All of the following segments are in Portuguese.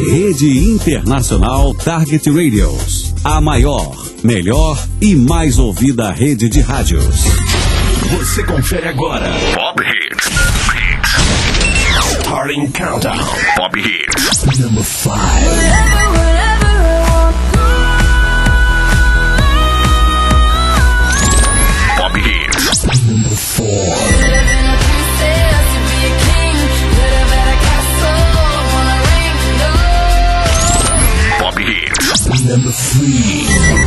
Rede Internacional Target Radios. A maior, melhor e mais ouvida rede de rádios. Você confere agora Pop Hits. Starting Countdown. Pop Hits. Number 5. Pop Hits. Number 4. Number 3.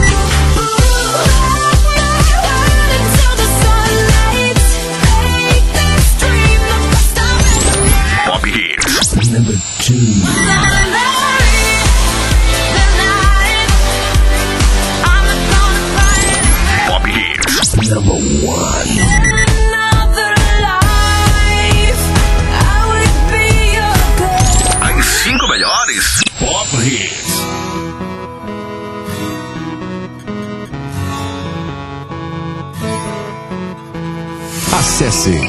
Pop Hits. Number 2. Pop Hits. Number 1. As 5 melhores Pop Hits. Acesse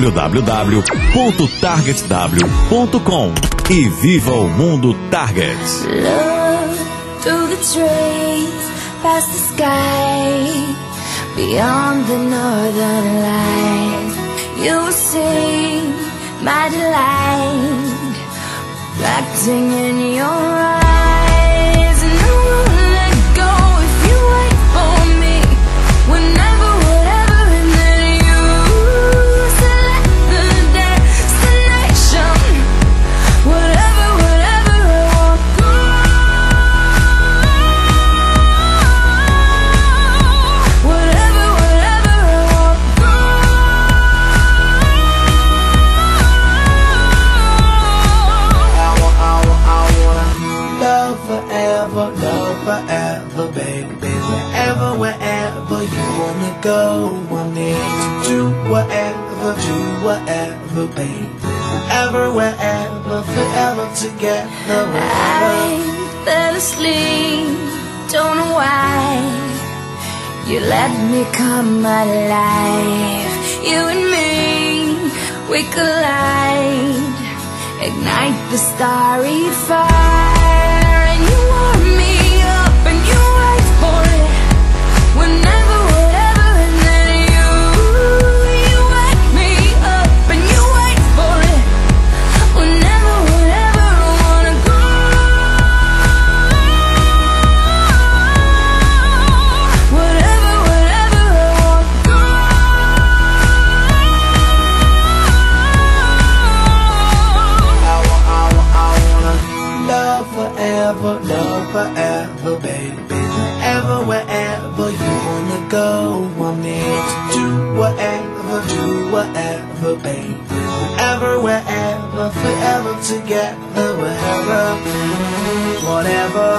www.targetw.com e viva o mundo Target. Look through the trees, past the sky, beyond the northern lights. You will see my delight, reflecting in your eyes. And I won't let go if you wait for me. Whenever forever, baby. Wherever you wanna go, I'm there to do whatever, baby. Wherever, forever together. I fell asleep, don't know why. You let me come alive. You and me, we collide, ignite the starry fire. And you warm me up and you wait for it. Whenever, whatever, and then you wake me up and you wait for it. Whenever, whatever, I wanna go. Whatever, whatever, I wanna go. Love forever, baby. Wherever you wanna go, I'm there to do whatever, baby. Wherever, forever together. Whatever,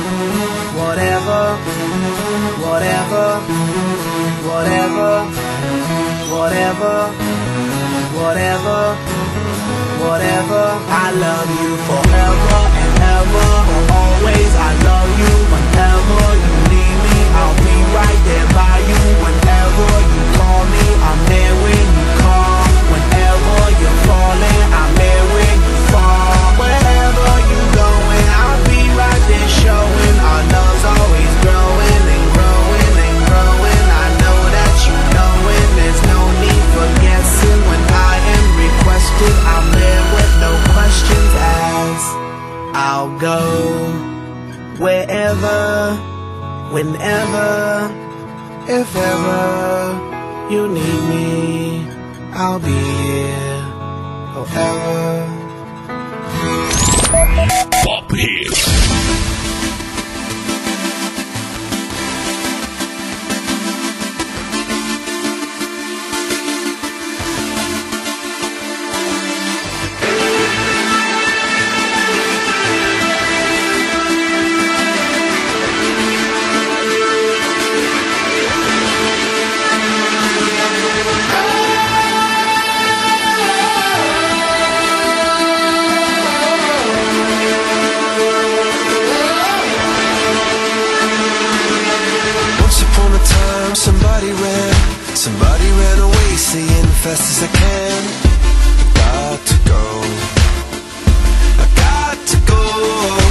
I love you forever and ever, always. I love you whenever you need me. I'll be right there by you whenever you call me. I'm there when you call. Whenever you're falling, I'm there when you fall. Wherever you're going, I'll be right there showing. Our love's always growing and growing and growing. I know that you know it. There's no need for guessing. When I am requested, I'm there with no questions asked. I'll go wherever, whenever, if ever you need me, I'll be here forever. Pop Hits. Somebody ran away saying fast as I can, got to go, I got to go.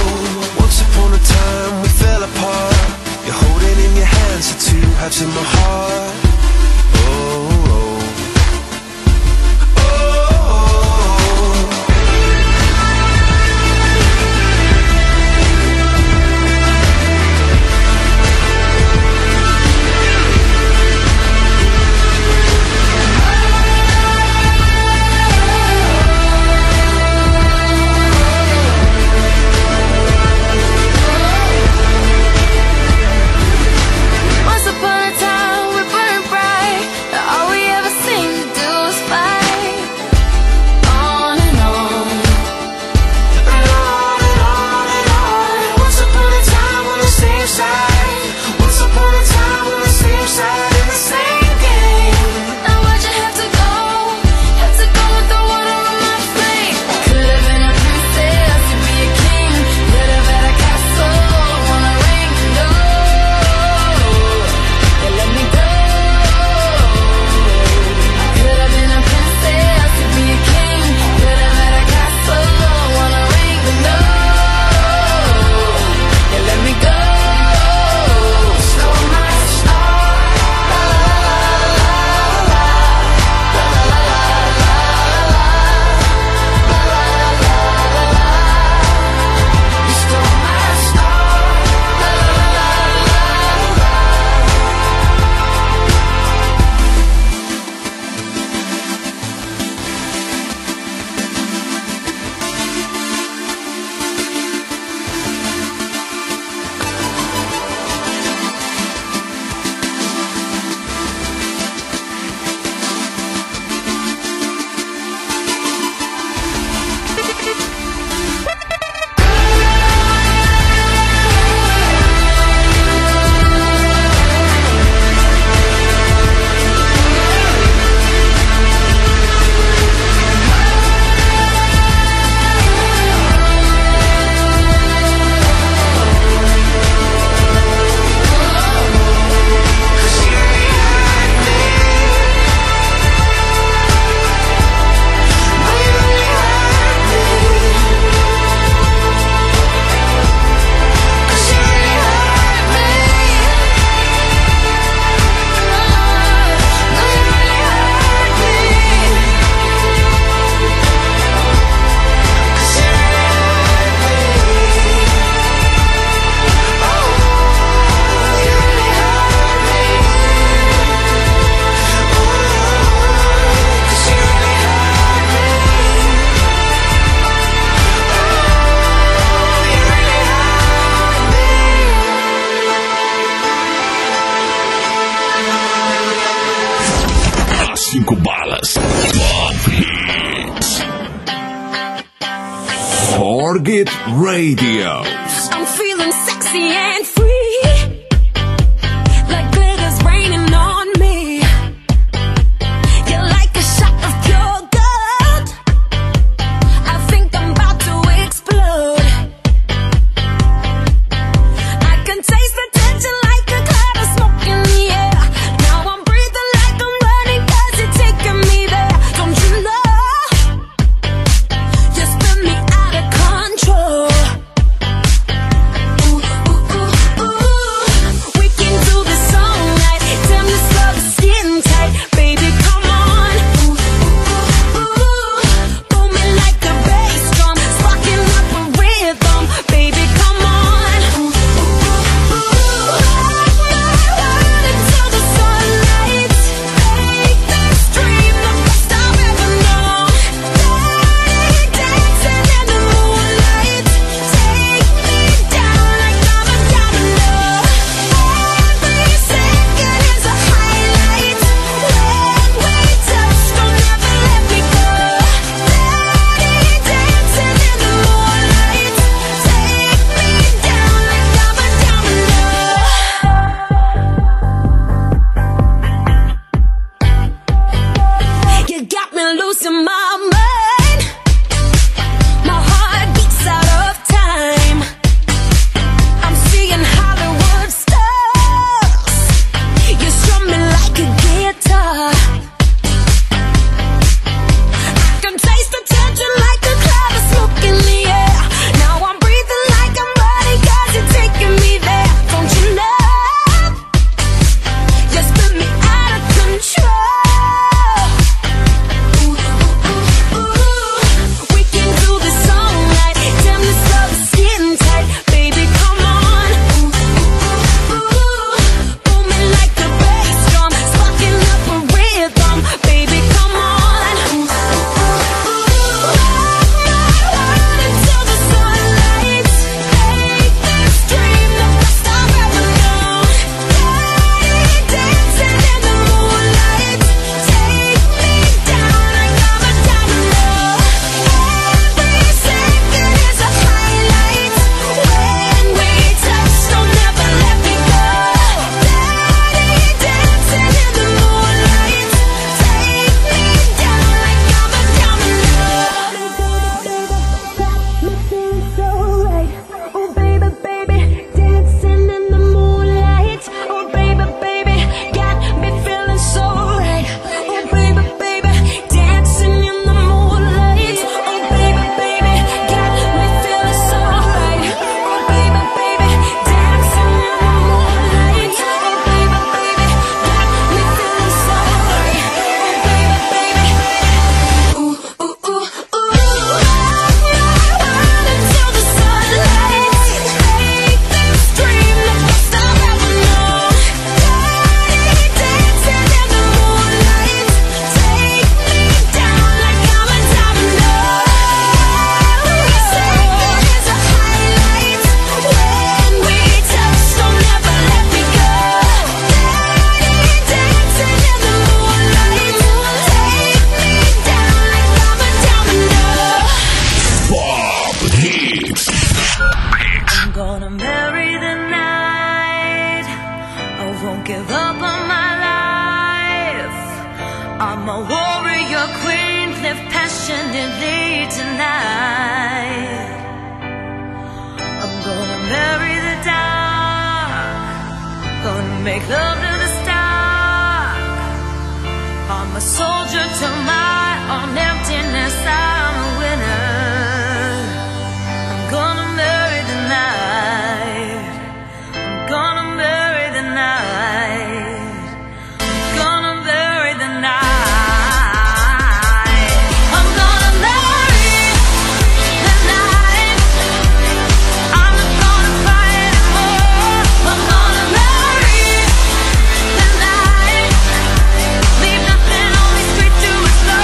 Forget Radio. I'm feeling sexy and free, like glitter's raining on me. You're like a shot of pure gold. I think I'm about to explode. I can taste the tension like a cloud of smoke in the air. Now I'm breathing like I'm running 'cause you're taking me there. Don't you know? You spin me out of control. Ooh, ooh, ooh, ooh. We can do this all night. Damn, this love is skin tight. Baby, come on. Ooh, ooh, ooh, ooh. Booming like a bass drum, sparking up a rhythm. Baby, come on. Ooh, ooh, ooh, ooh. Run until the sunlight. Make this dream the best I've ever known. Dirty dancing in the moonlight. Take me down like I'm a domino. Every second is a highlight. When we touch, don't ever let me go. Dirty dancing in the moonlight. Take me down like I'm a domino. You got me losing my mind. My heart beats out of time. I'm seeing Hollywood stars. You strum me like a guitar. I can taste the tension like a cloud of smoke in the air. Now I'm breathing like I'm running 'cause you're taking me there. Don't you know? You spin me out of control. Ooh, ooh, ooh, ooh. We can do this all night. Damn, this love is skin tight. Baby, come on. Ooh, ooh, ooh, ooh. Booming like a bass drum, sparking up a rhythm. Baby, come on. Ooh, ooh, ooh, ooh. Run until the sunlight. Make this dream the best I've ever known. Dirty dancing in the moonlight. Take me down like I'm a domino. Every second is a highlight. When we touch, don't ever let me go. Dirty dancing in the moonlight. Take me down like I'm a domino. Got me feeling so right. Oh baby, baby, dancing in the moonlight. Oh baby, baby, got me feeling so right. Oh baby, baby, dancing in the moonlight. Oh baby, baby, got me feeling so right. Oh baby, baby, dancing in the moonlight. Oh baby, baby, got me feeling so right. Oh baby, baby, ooh, ooh, ooh, ooh. Run until the sunlight. Make this dream the best I've ever known. Dirty dancing in the moonlight. Take me down like I'm a domino. Every second is a highlight. When we touch, don't ever let me go. Dirty dancing in the moonlight. Take me down like I'm a domino. Pop Hits. I'm gonna marry the night. I won't give up on my life. I'm a warrior queen, live passionately tonight. I'm gonna marry the dark. Gonna make love to the stark. I'm a soldier to my own emptiness. I'm a winner. I'm gonna marry the night. I'm gonna marry the night. I'm gonna marry the night. I'm gonna marry the night. I'm not gonna cry anymore. I'm gonna marry the night. Leave nothing, only straight to its love.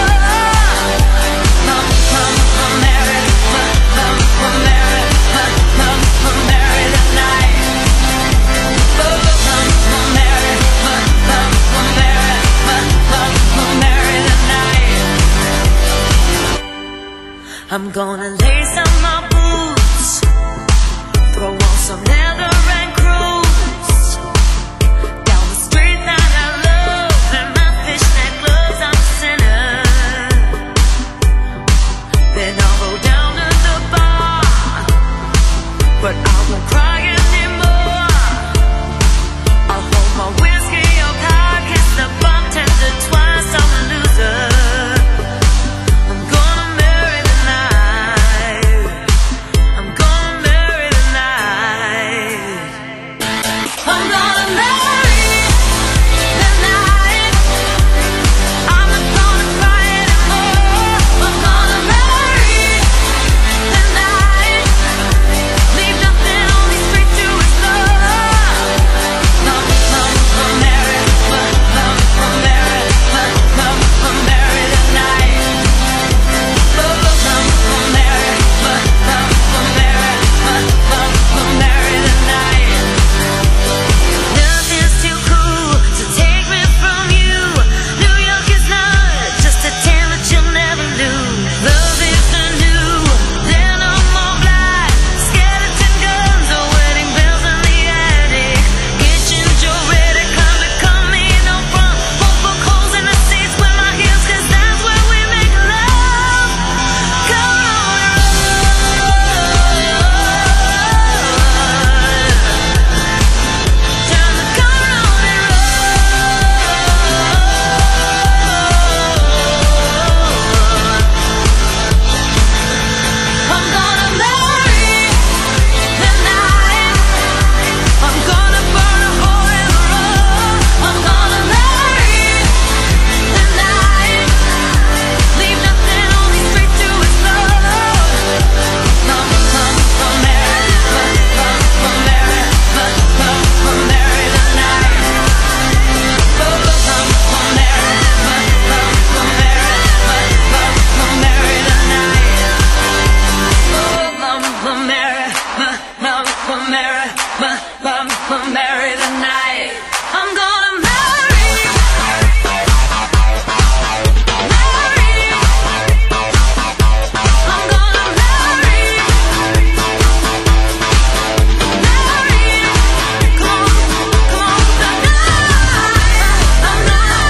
I'm gonna lace up my boots, throw on some leather and cruise down the street that I love. In my fishnet gloves, I'm a sinner. Then I'll go down to the bar, but I won't cry anymore. I'll hold my whiskey up high, kiss the bartender twice. I'm a loser. I'm gonna marry the night. I'm gonna marry the night. I'm gonna marry the night. I'm not gonna cry anymore. I'm gonna marry the night. Leave nothing on these streets to explore. I'm marry the night. Nothing's too cool to take me from you. New York is not just a town that you'll never lose. Love is the new, then I'm all black. Skeleton guns or wedding bells in the attic. Kitchen Joe ready, come me no front. Won't poke holes in the seats with my heels, 'cause that's where we make love. Come on, time to come on and I'm gonna marry the night. I'm gonna burn a hole in the road. I'm gonna marry the night. Leave nothing on these streets to explode. I'm marry the night. Marry the night. Marry the night. I'm gonna marry. I'm gonna marry. Come on, the night. I'm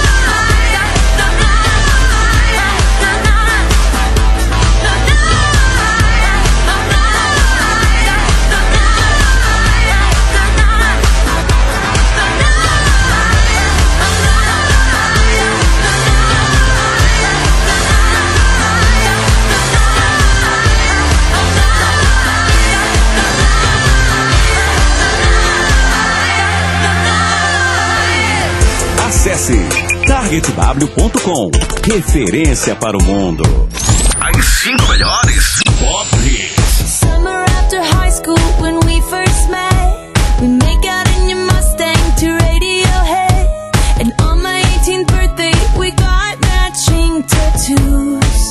Acesse targetw.com. Referência para o mundo. As 5 melhores Pop Hits. Summer after high school when we first met, we make out in your Mustang to Radiohead. And on my 18th birthday we got matching tattoos.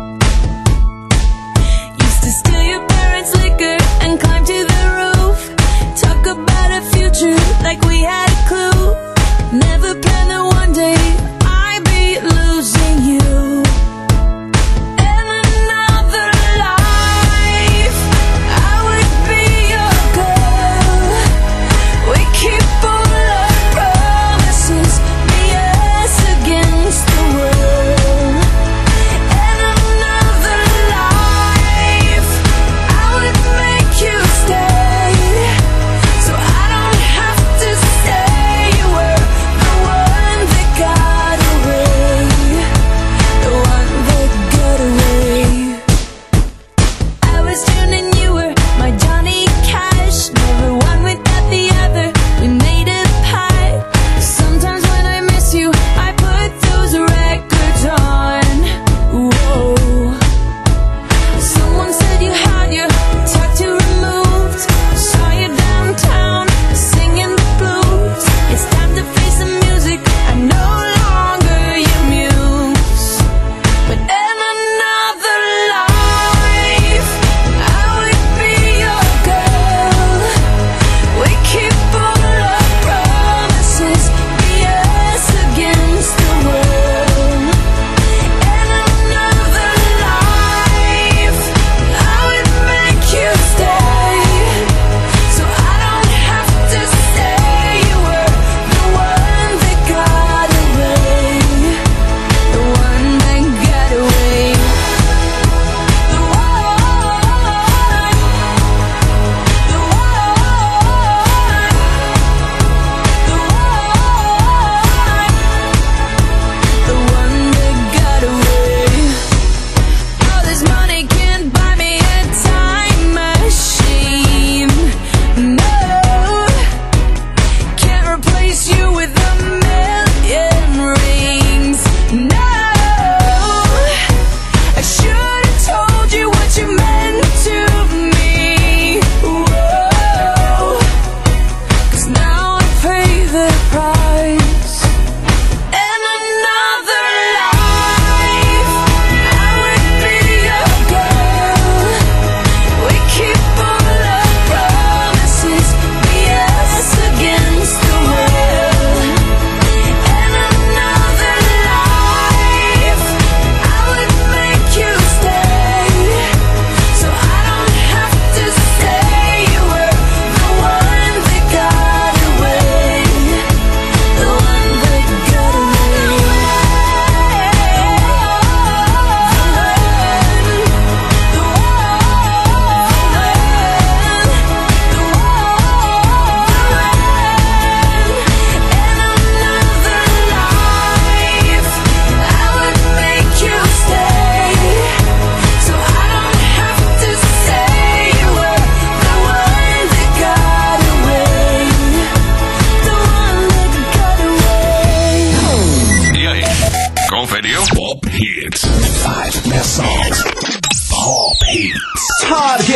Used to steal your parents' liquor and climb to the roof. Talk about a future like we had a clue. Never planned that one day I'd be losing you. And another life I would be your girl. We keep all our promises, be us against the world. And another life I would make you stay, so I don't have to stay.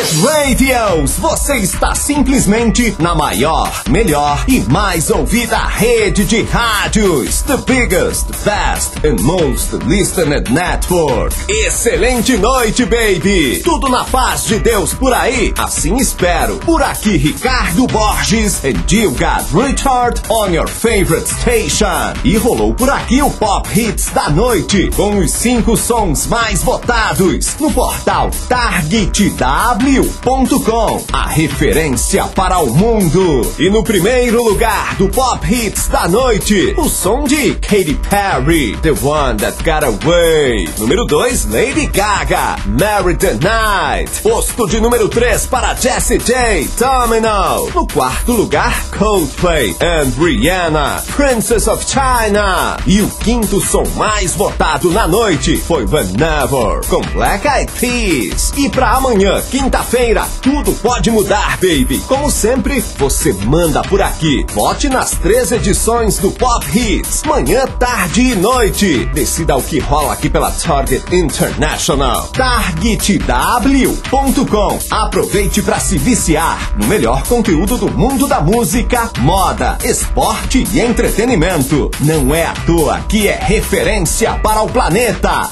Target Radios. Você está simplesmente na maior, melhor e mais ouvida rede de rádios. The biggest, best and most listened network. Excelente noite, baby. Tudo na paz de Deus por aí? Assim espero. Por aqui, Ricardo Borges and you got Richard on your favorite station. E rolou por aqui o Pop Hits da noite, com os 5 sons mais votados no portal targetw.com, a referência para o mundo. E no primeiro lugar do Pop Hits da noite, o som de Katy Perry, The One That Got Away. Número 2, Lady Gaga, Marry the Night. Posto de número 3 para Jessie J, Domino. No quarto lugar, Coldplay and Rihanna, Princess of China. E o quinto som mais votado na noite foi Whenever, com Black Eyed Peas. E pra amanhã, quinta-feira, tudo pode mudar, baby. Como sempre, você manda por aqui. Vote nas 3 edições do Pop Hits, manhã, tarde e noite. Decida o que rola aqui pela Target International. targetw.com. Aproveite pra se viciar no melhor conteúdo do mundo da música, moda, esporte e entretenimento. Não é à toa que é referência para o planeta.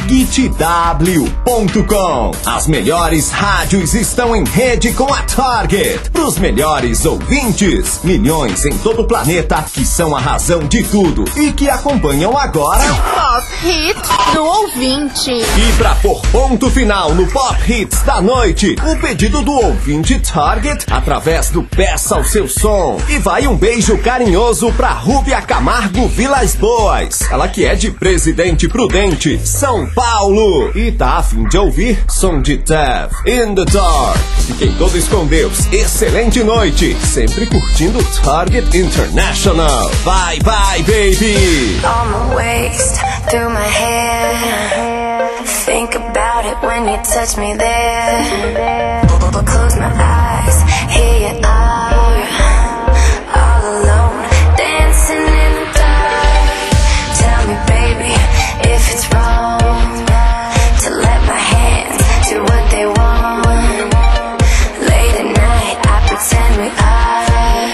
targetw.com. As melhores rádios estão em rede com a Target. Para os melhores ouvintes, milhões em todo o planeta que são a razão de tudo e que acompanham agora Pop Hits do ouvinte. E para pôr ponto final no Pop Hits da noite, o pedido do ouvinte Target através do Peça o Seu Som. E vai um beijo carinhoso pra Rúbia Camargo Vilas Boas, ela que é de Presidente Prudente, São Paulo, e tá a fim de ouvir som de Dev in the Dark. Fiquem todos com Deus, excelente noite, sempre curtindo Target International. Bye bye, baby. On my waist, through my hair. Think about it when you touch me there. Close my eyes, here you are, all alone, dancing in the dark. Tell me, baby, if it's wrong to let my hands do what they want. Late at night, I pretend we are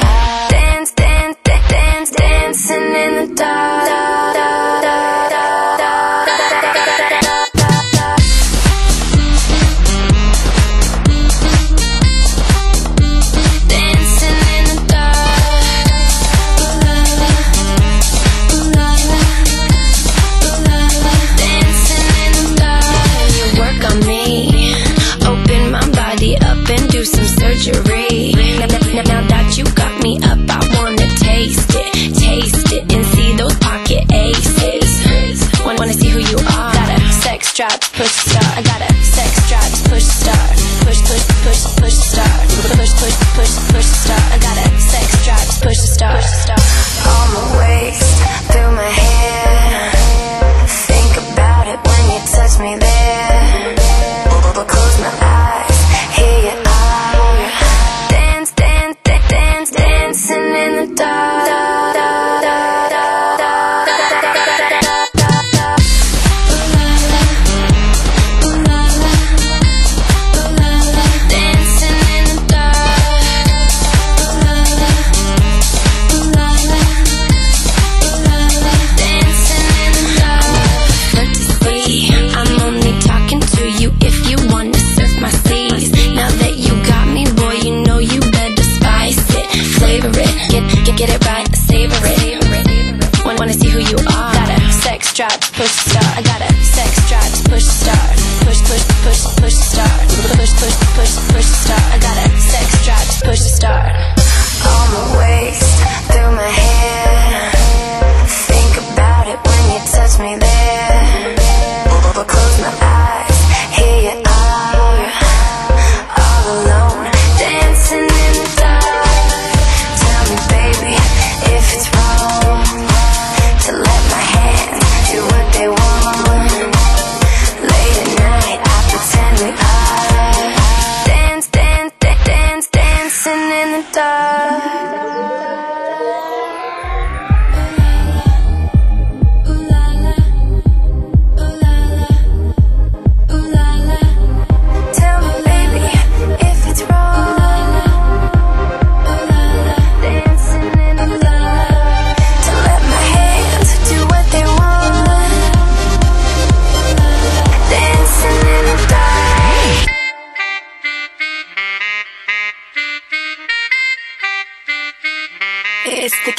dancing in the dark.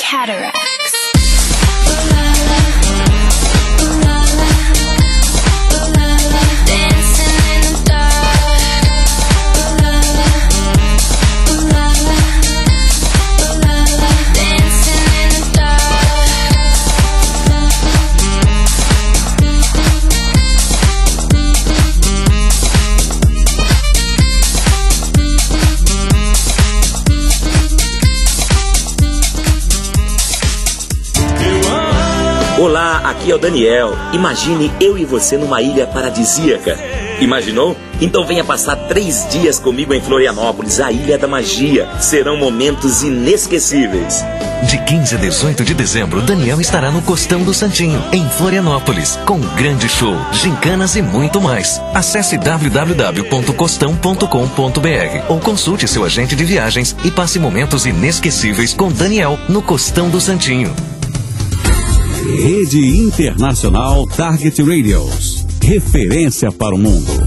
cataracts. Olá, aqui é o Daniel. Imagine eu e você numa ilha paradisíaca. Imaginou? Então venha passar 3 dias comigo em Florianópolis, a Ilha da Magia. Serão momentos inesquecíveis. De 15 a 18 de dezembro, Daniel estará no Costão do Santinho, em Florianópolis, com grande show, gincanas e muito mais. Acesse www.costão.com.br ou consulte seu agente de viagens e passe momentos inesquecíveis com Daniel no Costão do Santinho. Rede Internacional Target Radios. Referência para o mundo.